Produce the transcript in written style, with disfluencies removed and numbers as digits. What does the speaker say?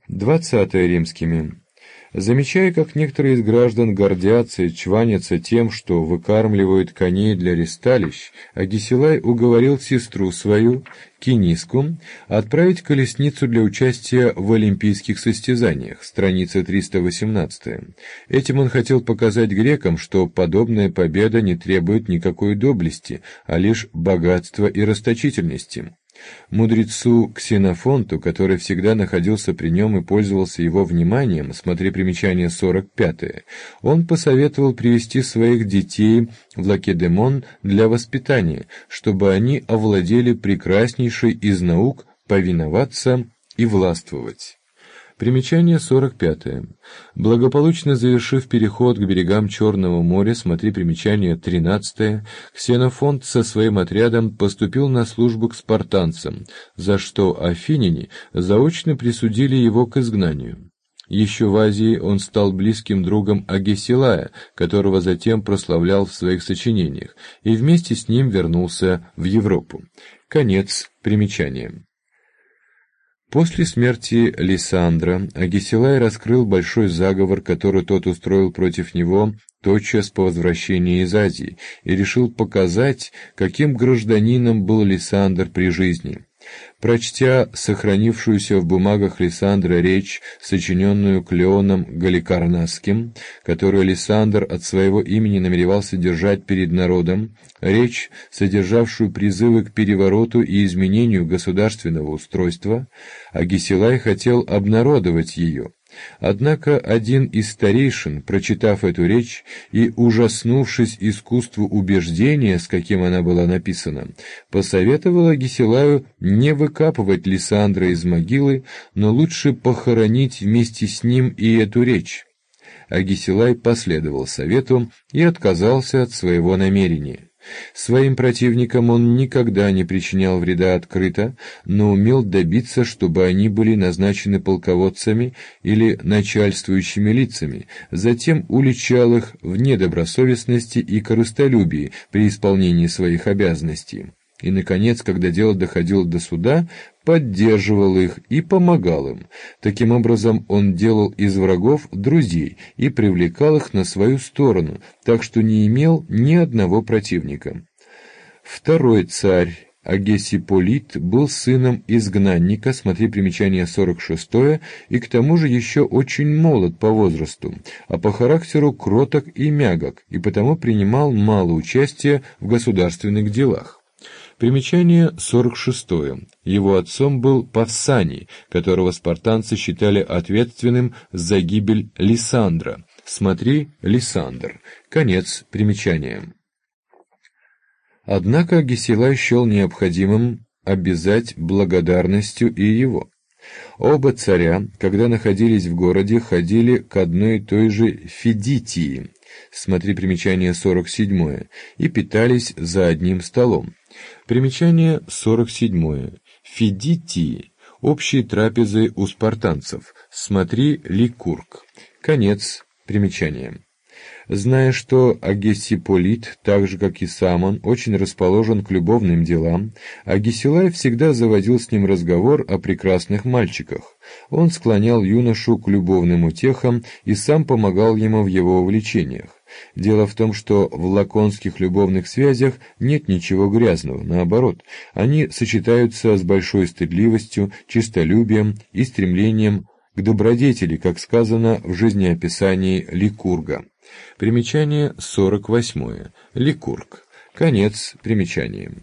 20 римскими. Замечая, как некоторые из граждан гордятся и чванятся тем, что выкармливают коней для ристалищ, Агисилай уговорил сестру свою, Киниску, отправить колесницу для участия в олимпийских состязаниях, страница 318. Этим он хотел показать грекам, что подобная победа не требует никакой доблести, а лишь богатства и расточительности. Мудрецу Ксенофонту, который всегда находился при нем и пользовался его вниманием, смотри примечание 45, он посоветовал привести своих детей в Лакедемон для воспитания, чтобы они овладели прекраснейшей из наук повиноваться и властвовать. Примечание 45. Благополучно завершив переход к берегам Черного моря, смотри примечание 13, Ксенофонт со своим отрядом поступил на службу к спартанцам, за что афиняне заочно присудили его к изгнанию. Еще в Азии он стал близким другом Агесилая, которого затем прославлял в своих сочинениях, и вместе с ним вернулся в Европу. Конец примечания. После смерти Лисандра Агесилай раскрыл большой заговор, который тот устроил против него тотчас по возвращении из Азии, и решил показать, каким гражданином был Лисандр при жизни. Прочтя сохранившуюся в бумагах Лисандра речь, сочиненную Клеоном Галикарнасским, которую Лисандр от своего имени намеревался держать перед народом, речь, содержавшую призывы к перевороту и изменению государственного устройства, Агесилай хотел обнародовать ее. Однако один из старейшин, прочитав эту речь и ужаснувшись искусству убеждения, с каким она была написана, посоветовал Агесилаю не выкапывать Лисандра из могилы, но лучше похоронить вместе с ним и эту речь. Агесилай последовал совету и отказался от своего намерения. Своим противникам он никогда не причинял вреда открыто, но умел добиться, чтобы они были назначены полководцами или начальствующими лицами, затем уличал их в недобросовестности и корыстолюбии при исполнении своих обязанностей. И, наконец, когда дело доходило до суда, поддерживал их и помогал им. Таким образом, он делал из врагов друзей и привлекал их на свою сторону, так что не имел ни одного противника. Второй царь Агесиполит был сыном изгнанника, смотри примечание 46, и к тому же еще очень молод по возрасту, а по характеру кроток и мягок, и потому принимал мало участия в государственных делах. Примечание 46. Его отцом был Павсаний, которого спартанцы считали ответственным за гибель Лисандра. Смотри Лисандр. Конец примечания. Однако Агесилай счел необходимым обязать благодарностью и его. Оба царя, когда находились в городе, ходили к одной и той же Фидитии, смотри примечание 47, и питались за одним столом. Примечание 47. Фидитии – общие трапезы у спартанцев. Смотри Ликург. Конец примечания. Зная, что Агесиполит, так же как и сам он, очень расположен к любовным делам, Агесилай всегда заводил с ним разговор о прекрасных мальчиках. Он склонял юношу к любовным утехам и сам помогал ему в его увлечениях. Дело в том, что в лаконских любовных связях нет ничего грязного, наоборот, они сочетаются с большой стыдливостью, честолюбием и стремлением к добродетели, как сказано в жизнеописании Ликурга. Примечание 48. Ликург. Конец примечания.